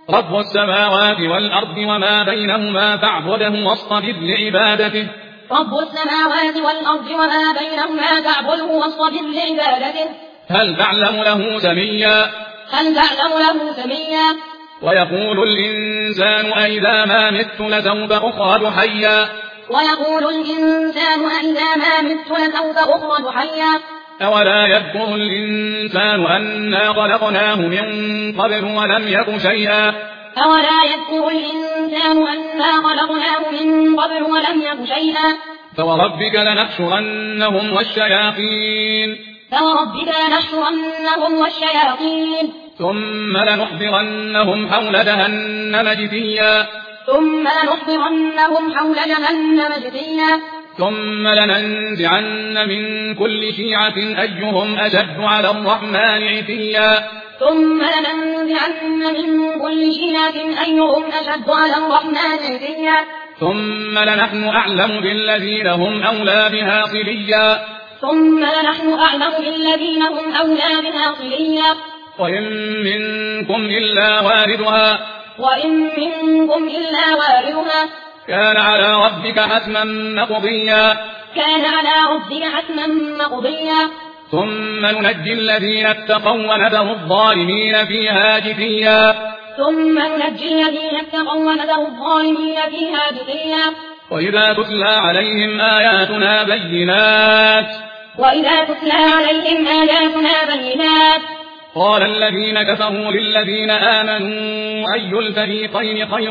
رب السماوات والأرض وما بينهما فاعبده واصطبر لعبادته. رب السماوات والأرض وما بينهما فاعبده واصطبر لعبادته. هل تعلم له سميا؟ هل تعلم له سميا؟ ويقول الإنسان أئذا ما مت لسوف أخرج حيا. ويقول الإنسان أئذا ما مت لسوف أخرج حيا. أولا يذكر الإنسان أنا خلقناه من قبل ولم يك شيئا. أولا يذكر الإنسان أنا خلقناه من قبل ولم يك شيئا. فوربك لنحشرنهم والشياطين. فوربك لنحشرنهم والشياطين. ثم لنحضرنهم حول جهنم جثيا. ثم لنحضرنهم حول جهنم جثيا. ثم لننزعن من كل شيعة أيهم أشد على الرحمن عتيا. ثم لننزعن من كل شيعة أيهم أشد على الرحمن عتيا. ثم لنحن أعلم بالذين هم أولى بها صليا. ثم لنحن أعلم بالذين هم أولى بها صليا. وإن منكم إلا واردها. وإن منكم إلا واردها. كان على ربك حتما مقضيا. كان على ربك حتما مقضيا. ثم ننجي الذين اتقوا ونذر الظالمين فيها جثيا. ثم ننجي الذين اتقوا ونذر الظالمين فيها جثيا. وإذا تتلى عليهم آياتنا بينات. وإذا تتلى عليهم آياتنا بينات. قال الذين كفروا للذين آمنوا أي الفريقين خير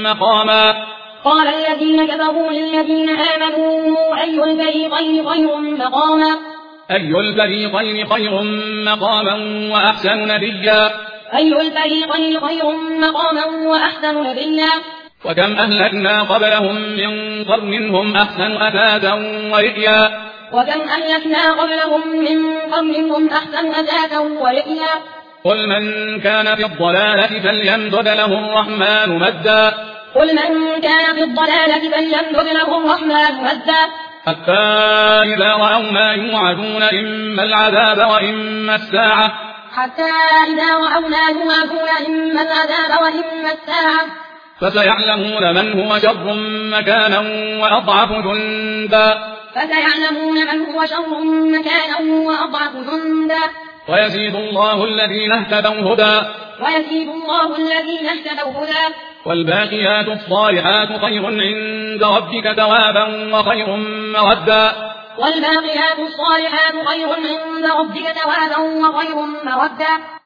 مقاما. قال الذين كفروا للذين آمنوا أي الفريقين خير مقاما. أي الفريقين خير مقاما وأحسن نديا. أي الفريقين خير مقاما وأحسن نديا. وكم أهلكنا قبلهم من قرن هم أحسن أثاثا ورئيا. وكم أهلكنا قبلهم من قرن هم أحسن أثاثا ورئيا. قل من كان في الضلالة فليمدد له الرحمن مدا. قل من كان في الضلالة فليمدد له الرحمن مدا. حتى إذا رأوا ما يوعدون إما العذاب وإما الساعة. حتى إذا رأوا ما يوعدون إما العذاب وإما الساعة. فسيعلمون من هو شر مكانا وأضعف جندا. فسيعلمون من هو شر مكانا وأضعف جندا. ويزيد الله الذين اهتدوا هدى. ويزيد الله الذين اهتدوا هدى. والباقيات الصالحات خير عند ربك ثوابا وخير مردا. والباقيات الصالحات خير عند ربك ثوابا وخير مردا.